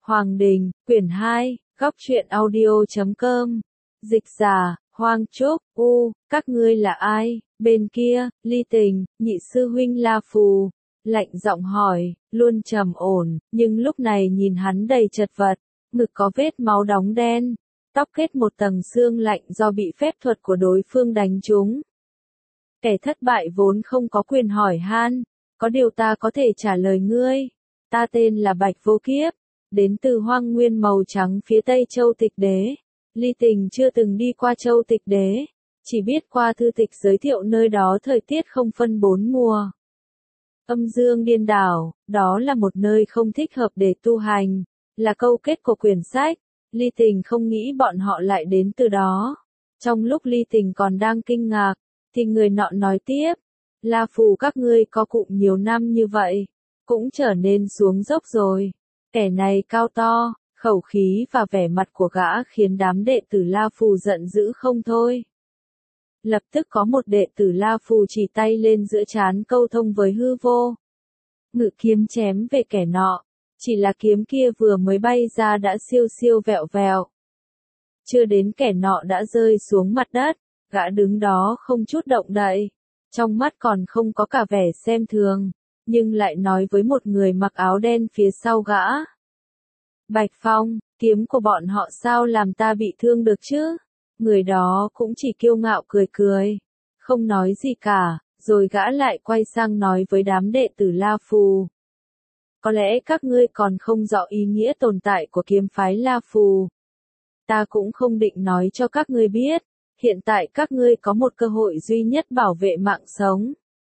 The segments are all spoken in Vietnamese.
Hoàng Đình, quyển 2, góc truyện audio.com. Dịch giả, Hoang Trúc, các ngươi là ai? Bên kia, Ly Tình, nhị sư huynh La Phù, lạnh giọng hỏi, luôn trầm ổn, nhưng lúc này nhìn hắn đầy chật vật, ngực có vết máu đóng đen, tóc kết một tầng xương lạnh do bị phép thuật của đối phương đánh trúng. Kẻ thất bại vốn không có quyền hỏi han, có điều ta có thể trả lời ngươi. Ta tên là Bạch Vô Kiếp, đến từ hoang nguyên màu trắng phía tây Châu Tịch Đế. Ly Tình chưa từng đi qua Châu Tịch Đế, chỉ biết qua thư tịch giới thiệu nơi đó thời tiết không phân bốn mùa. Âm dương điên đảo, đó là một nơi không thích hợp để tu hành, là câu kết của quyển sách. Ly Tình không nghĩ bọn họ lại đến từ đó. Trong lúc Ly Tình còn đang kinh ngạc, thì người nọ nói tiếp, La Phù các ngươi có cụm nhiều năm như vậy, cũng trở nên xuống dốc rồi. Kẻ này cao to, khẩu khí và vẻ mặt của gã khiến đám đệ tử La Phù giận dữ không thôi. Lập tức có một đệ tử La Phù chỉ tay lên giữa trán câu thông với hư vô. Ngự kiếm chém về kẻ nọ, chỉ là kiếm kia vừa mới bay ra đã siêu siêu vẹo vẹo. Chưa đến kẻ nọ đã rơi xuống mặt đất, gã đứng đó không chút động đậy, trong mắt còn không có cả vẻ xem thường, nhưng lại nói với một người mặc áo đen phía sau gã. Bạch Phong, kiếm của bọn họ sao làm ta bị thương được chứ? Người đó cũng chỉ kiêu ngạo cười cười, không nói gì cả, rồi gã lại quay sang nói với đám đệ tử La Phù. Có lẽ các ngươi còn không rõ ý nghĩa tồn tại của kiếm phái La Phù. Ta cũng không định nói cho các ngươi biết, hiện tại các ngươi có một cơ hội duy nhất bảo vệ mạng sống.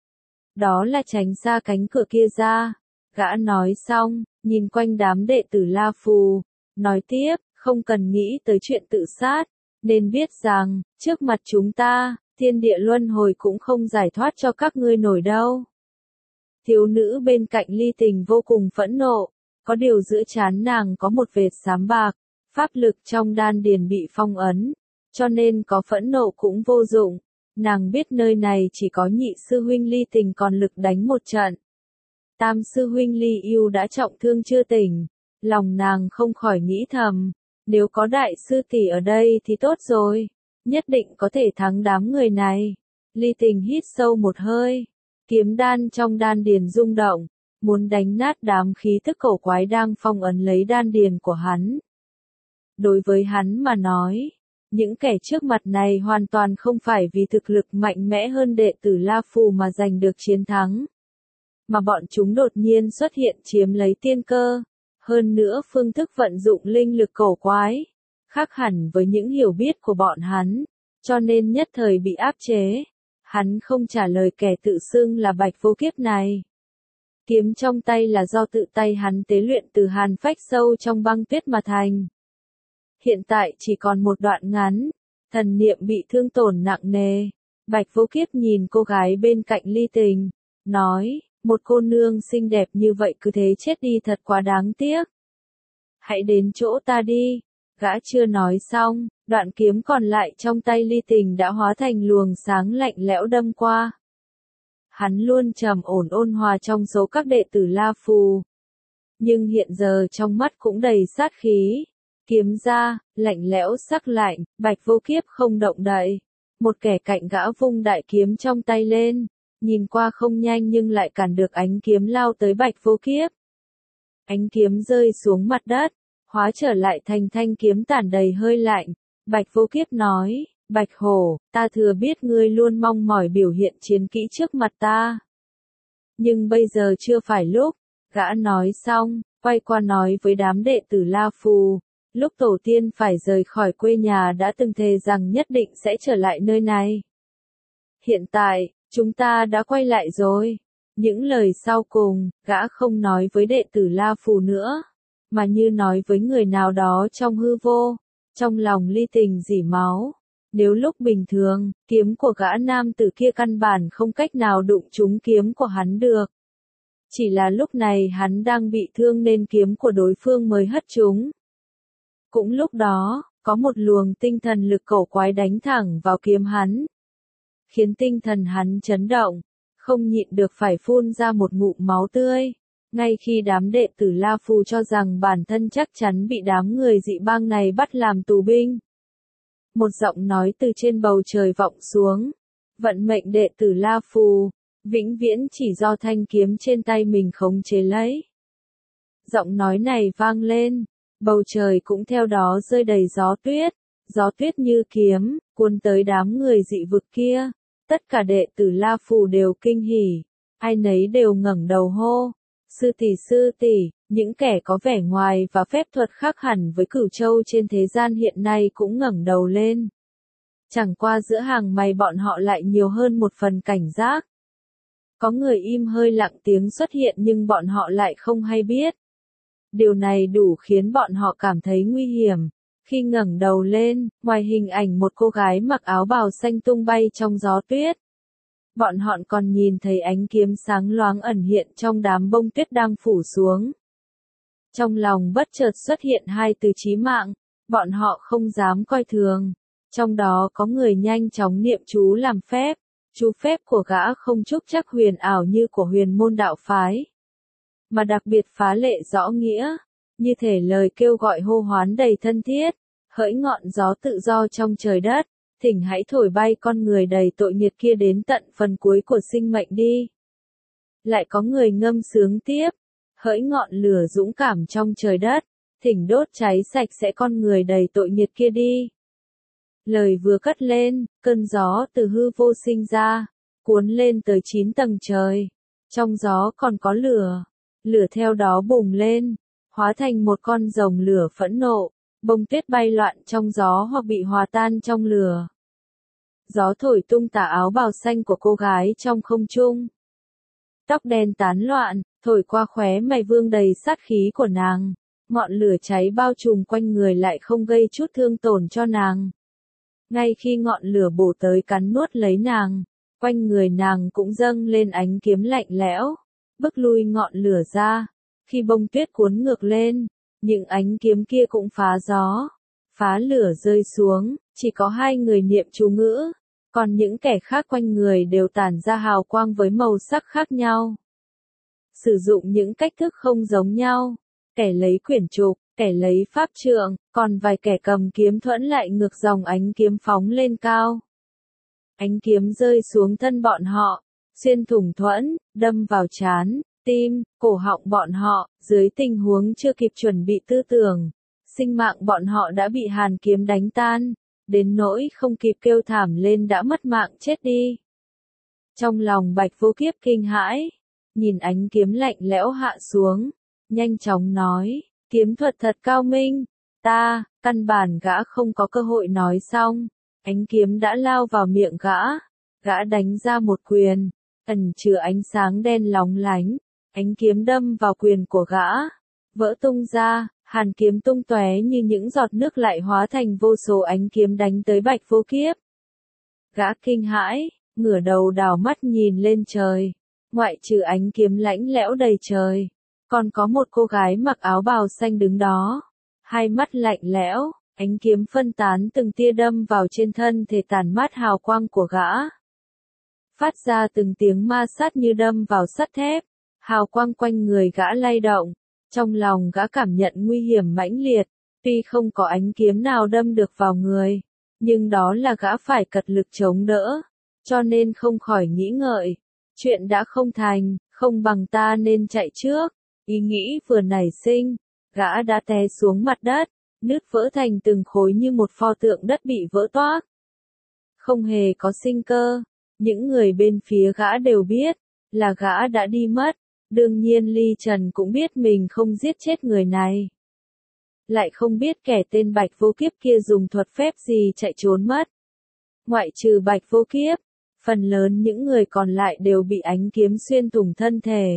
Đó là tránh xa cánh cửa kia ra. Gã nói xong, nhìn quanh đám đệ tử La Phù, nói tiếp, không cần nghĩ tới chuyện tự sát, nên biết rằng, trước mặt chúng ta, thiên địa luân hồi cũng không giải thoát cho các ngươi nổi đâu. Thiếu nữ bên cạnh Ly Tình vô cùng phẫn nộ, có điều giữa trán nàng có một vệt xám bạc, pháp lực trong đan điền bị phong ấn, cho nên có phẫn nộ cũng vô dụng. Nàng biết nơi này chỉ có nhị sư huynh Ly Tình còn lực đánh một trận. Tam sư huynh Ly Yêu đã trọng thương chưa tỉnh, lòng nàng không khỏi nghĩ thầm, nếu có đại sư tỷ ở đây thì tốt rồi, nhất định có thể thắng đám người này. Ly Tình hít sâu một hơi, kiếm đan trong đan điền rung động, muốn đánh nát đám khí thức cổ quái đang phong ấn lấy đan điền của hắn. Đối với hắn mà nói, những kẻ trước mặt này hoàn toàn không phải vì thực lực mạnh mẽ hơn đệ tử La Phù mà giành được chiến thắng, mà bọn chúng đột nhiên xuất hiện chiếm lấy tiên cơ, hơn nữa phương thức vận dụng linh lực cổ quái, khác hẳn với những hiểu biết của bọn hắn, cho nên nhất thời bị áp chế. Hắn không trả lời kẻ tự xưng là Bạch Vô Kiếp này. Kiếm trong tay là do tự tay hắn tế luyện từ hàn phách sâu trong băng tuyết mà thành. Hiện tại chỉ còn một đoạn ngắn, thần niệm bị thương tổn nặng nề. Bạch Vô Kiếp nhìn cô gái bên cạnh Ly Tình, nói, một cô nương xinh đẹp như vậy cứ thế chết đi thật quá đáng tiếc. Hãy đến chỗ ta đi. Gã chưa nói xong, đoạn kiếm còn lại trong tay Ly Tình đã hóa thành luồng sáng lạnh lẽo đâm qua. Hắn luôn trầm ổn ôn hòa trong số các đệ tử La Phù, nhưng hiện giờ trong mắt cũng đầy sát khí. Kiếm ra, lạnh lẽo sắc lạnh, Bạch Vô Kiếp không động đậy. Một kẻ cạnh gã vung đại kiếm trong tay lên, nhìn qua không nhanh nhưng lại cản được ánh kiếm lao tới Bạch Vô Kiếp. Ánh kiếm rơi xuống mặt đất, hóa trở lại thành thanh kiếm tản đầy hơi lạnh. Bạch Vô Kiếp nói, Bạch Hổ, ta thừa biết ngươi luôn mong mỏi biểu hiện chiến kỹ trước mặt ta. Nhưng bây giờ chưa phải lúc. Gã nói xong, quay qua nói với đám đệ tử La Phù, lúc tổ tiên phải rời khỏi quê nhà đã từng thề rằng nhất định sẽ trở lại nơi này. Hiện tại, chúng ta đã quay lại rồi. Những lời sau cùng, gã không nói với đệ tử La Phù nữa, mà như nói với người nào đó trong hư vô. Trong lòng Ly Tình rỉ máu. Nếu lúc bình thường, kiếm của gã nam tử kia căn bản không cách nào đụng trúng kiếm của hắn được. Chỉ là lúc này hắn đang bị thương nên kiếm của đối phương mới hất trúng. Cũng lúc đó, có một luồng tinh thần lực cổ quái đánh thẳng vào kiếm hắn, khiến tinh thần hắn chấn động, không nhịn được phải phun ra một ngụm máu tươi. Ngay khi đám đệ tử La Phù cho rằng bản thân chắc chắn bị đám người dị bang này bắt làm tù binh. Một giọng nói từ trên bầu trời vọng xuống. Vận mệnh đệ tử La Phù, vĩnh viễn chỉ do thanh kiếm trên tay mình khống chế lấy. Giọng nói này vang lên, bầu trời cũng theo đó rơi đầy gió tuyết như kiếm, cuốn tới đám người dị vực kia. Tất cả đệ tử La Phù đều kinh hỉ, ai nấy đều ngẩng đầu hô. Sư tỷ, những kẻ có vẻ ngoài và phép thuật khác hẳn với Cửu Châu trên thế gian hiện nay cũng ngẩng đầu lên. Chẳng qua giữa hàng mày bọn họ lại nhiều hơn một phần cảnh giác. Có người im hơi lặng tiếng xuất hiện nhưng bọn họ lại không hay biết. Điều này đủ khiến bọn họ cảm thấy nguy hiểm. Khi ngẩng đầu lên, ngoài hình ảnh một cô gái mặc áo bào xanh tung bay trong gió tuyết. Bọn họ còn nhìn thấy ánh kiếm sáng loáng ẩn hiện trong đám bông tuyết đang phủ xuống. Trong lòng bất chợt xuất hiện hai từ chí mạng, bọn họ không dám coi thường. Trong đó có người nhanh chóng niệm chú làm phép, chú phép của gã không trúc chắc huyền ảo như của huyền môn đạo phái, mà đặc biệt phá lệ rõ nghĩa, như thể lời kêu gọi hô hoán đầy thân thiết, hỡi ngọn gió tự do trong trời đất, thỉnh hãy thổi bay con người đầy tội nghiệp kia đến tận phần cuối của sinh mệnh đi. Lại có người ngâm sướng tiếp, hỡi ngọn lửa dũng cảm trong trời đất, thỉnh đốt cháy sạch sẽ con người đầy tội nghiệp kia đi. Lời vừa cất lên, cơn gió từ hư vô sinh ra, cuốn lên tới 9 tầng trời. Trong gió còn có lửa, lửa theo đó bùng lên, hóa thành một con rồng lửa phẫn nộ, bông tuyết bay loạn trong gió hoặc bị hòa tan trong lửa. Gió thổi tung tà áo bào xanh của cô gái trong không trung. Tóc đen tán loạn, thổi qua khóe mày vương đầy sát khí của nàng. Ngọn lửa cháy bao trùm quanh người lại không gây chút thương tổn cho nàng. Ngay khi ngọn lửa bổ tới cắn nuốt lấy nàng, quanh người nàng cũng dâng lên ánh kiếm lạnh lẽo, bức lui ngọn lửa ra. Khi bông tuyết cuốn ngược lên, những ánh kiếm kia cũng phá gió, phá lửa rơi xuống, chỉ có hai người niệm chú ngữ, còn những kẻ khác quanh người đều tản ra hào quang với màu sắc khác nhau. Sử dụng những cách thức không giống nhau, kẻ lấy quyển trục, kẻ lấy pháp trượng, còn vài kẻ cầm kiếm thuẫn lại ngược dòng ánh kiếm phóng lên cao. Ánh kiếm rơi xuống thân bọn họ, xuyên thủng thuẫn, đâm vào trán, tim, cổ họng bọn họ, dưới tình huống chưa kịp chuẩn bị tư tưởng. Sinh mạng bọn họ đã bị hàn kiếm đánh tan, đến nỗi không kịp kêu thảm lên đã mất mạng chết đi. Trong lòng Bạch Vô Kiếp kinh hãi, nhìn ánh kiếm lạnh lẽo hạ xuống, nhanh chóng nói, kiếm thuật thật cao minh, căn bản gã không có cơ hội nói xong, ánh kiếm đã lao vào miệng gã đánh ra một quyền, ẩn chứa ánh sáng đen lóng lánh, ánh kiếm đâm vào quyền của gã, vỡ tung ra, hàn kiếm tung tóe như những giọt nước lại hóa thành vô số ánh kiếm đánh tới Bạch Vô Kiếp. Gã kinh hãi, ngửa đầu đảo mắt nhìn lên trời, ngoại trừ ánh kiếm lãnh lẽo đầy trời, còn có một cô gái mặc áo bào xanh đứng đó, hai mắt lạnh lẽo, ánh kiếm phân tán từng tia đâm vào trên thân thể tàn mát hào quang của gã. Phát ra từng tiếng ma sát như đâm vào sắt thép, hào quang quanh người gã lay động, trong lòng gã cảm nhận nguy hiểm mãnh liệt, tuy không có ánh kiếm nào đâm được vào người, nhưng đó là gã phải cật lực chống đỡ, cho nên không khỏi nghĩ ngợi, chuyện đã không thành, không bằng ta nên chạy trước, ý nghĩ vừa nảy sinh, gã đã té xuống mặt đất, nứt vỡ thành từng khối như một pho tượng đất bị vỡ toác. Không hề có sinh cơ, những người bên phía gã đều biết, là gã đã đi mất, đương nhiên Ly Trần cũng biết mình không giết chết người này. Lại không biết kẻ tên Bạch Vô Kiếp kia dùng thuật phép gì chạy trốn mất. Ngoại trừ Bạch Vô Kiếp, phần lớn những người còn lại đều bị ánh kiếm xuyên thủng thân thể.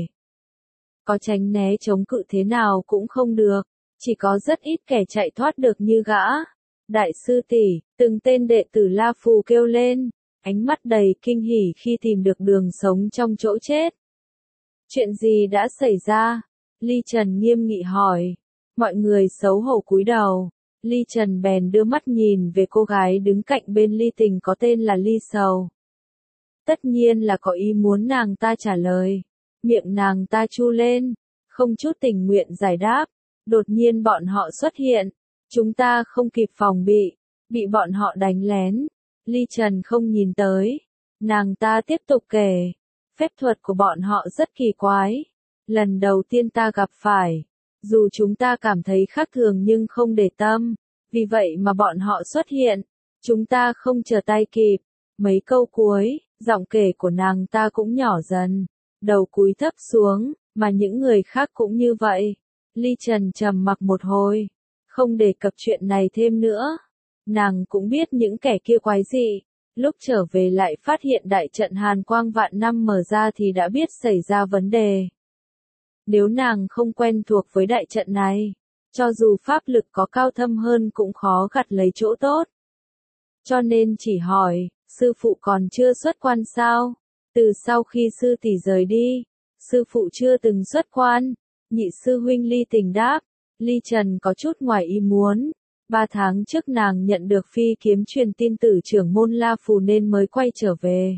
Có tránh né chống cự thế nào cũng không được, chỉ có rất ít kẻ chạy thoát được như gã. Đại sư tỷ, từng tên đệ tử La Phù kêu lên, ánh mắt đầy kinh hỉ khi tìm được đường sống trong chỗ chết. Chuyện gì đã xảy ra? Ly Trần nghiêm nghị hỏi. Mọi người xấu hổ cúi đầu. Ly Trần bèn đưa mắt nhìn về cô gái đứng cạnh bên Ly Tình có tên là Ly Sầu. Tất nhiên là có ý muốn nàng ta trả lời. Miệng nàng ta chu lên. không chút tình nguyện giải đáp. Đột nhiên bọn họ xuất hiện. Chúng ta không kịp phòng bị bọn họ đánh lén. Ly Trần không nhìn tới. Nàng ta tiếp tục kể. Phép thuật của bọn họ rất kỳ quái. Lần đầu tiên ta gặp phải. Dù chúng ta cảm thấy khác thường nhưng không để tâm. Vì vậy mà bọn họ xuất hiện. Chúng ta không chờ tay kịp. Mấy câu cuối, giọng kể của nàng ta cũng nhỏ dần. Đầu cúi thấp xuống, mà những người khác cũng như vậy. Ly Trần trầm mặc một hồi. Không đề cập chuyện này thêm nữa. Nàng cũng biết những kẻ kia quái dị. Lúc trở về lại phát hiện đại trận Hàn Quang vạn năm mở ra thì đã biết xảy ra vấn đề. Nếu nàng không quen thuộc với đại trận này, cho dù pháp lực có cao thâm hơn cũng khó gặt lấy chỗ tốt. Cho nên chỉ hỏi, sư phụ còn chưa xuất quan sao? Từ sau khi sư tỷ rời đi, sư phụ chưa từng xuất quan. Nhị sư huynh Ly Tình đáp. Ly Trần có chút ngoài ý muốn. 3 tháng trước nàng nhận được phi kiếm truyền tin từ trưởng môn La Phù nên mới quay trở về.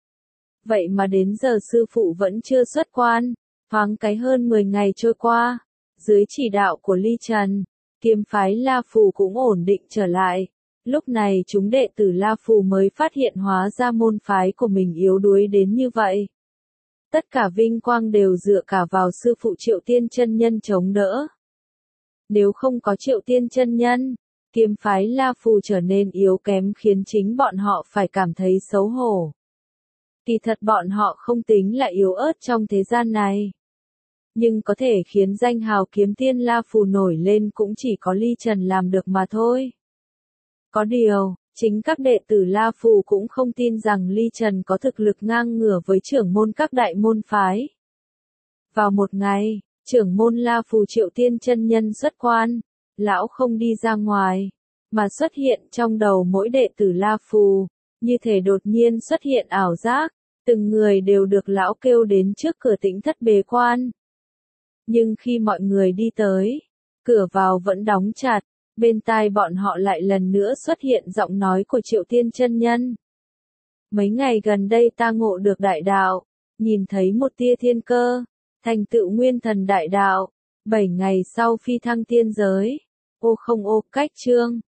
Vậy mà đến giờ sư phụ vẫn chưa xuất quan. Thoáng cái hơn 10 ngày trôi qua. Dưới chỉ đạo của Ly Trần, kiếm phái La Phù cũng ổn định trở lại. Lúc này chúng đệ tử La Phù mới phát hiện hóa ra môn phái của mình yếu đuối đến như vậy. Tất cả vinh quang đều dựa cả vào sư phụ Triệu Tiên chân nhân chống đỡ. Nếu không có Triệu Tiên chân nhân, kiếm phái La Phù trở nên yếu kém khiến chính bọn họ phải cảm thấy xấu hổ. Kỳ thật bọn họ không tính là yếu ớt trong thế gian này. Nhưng có thể khiến danh hào kiếm tiên La Phù nổi lên cũng chỉ có Ly Trần làm được mà thôi. Có điều, chính các đệ tử La Phù cũng không tin rằng Ly Trần có thực lực ngang ngửa với trưởng môn các đại môn phái. Vào một ngày, trưởng môn La Phù Triệu Tiên chân nhân xuất quan, lão không đi ra ngoài, mà xuất hiện trong đầu mỗi đệ tử La Phù, như thể đột nhiên xuất hiện ảo giác, từng người đều được lão kêu đến trước cửa Tĩnh thất bế quan. Nhưng khi mọi người đi tới, cửa vào vẫn đóng chặt, bên tai bọn họ lại lần nữa xuất hiện giọng nói của Triệu Tiên chân nhân. Mấy ngày gần đây ta ngộ được đại đạo, nhìn thấy một tia thiên cơ, thành tựu nguyên thần đại đạo, 7 ngày sau phi thăng tiên giới. Ô không ô, cách chương.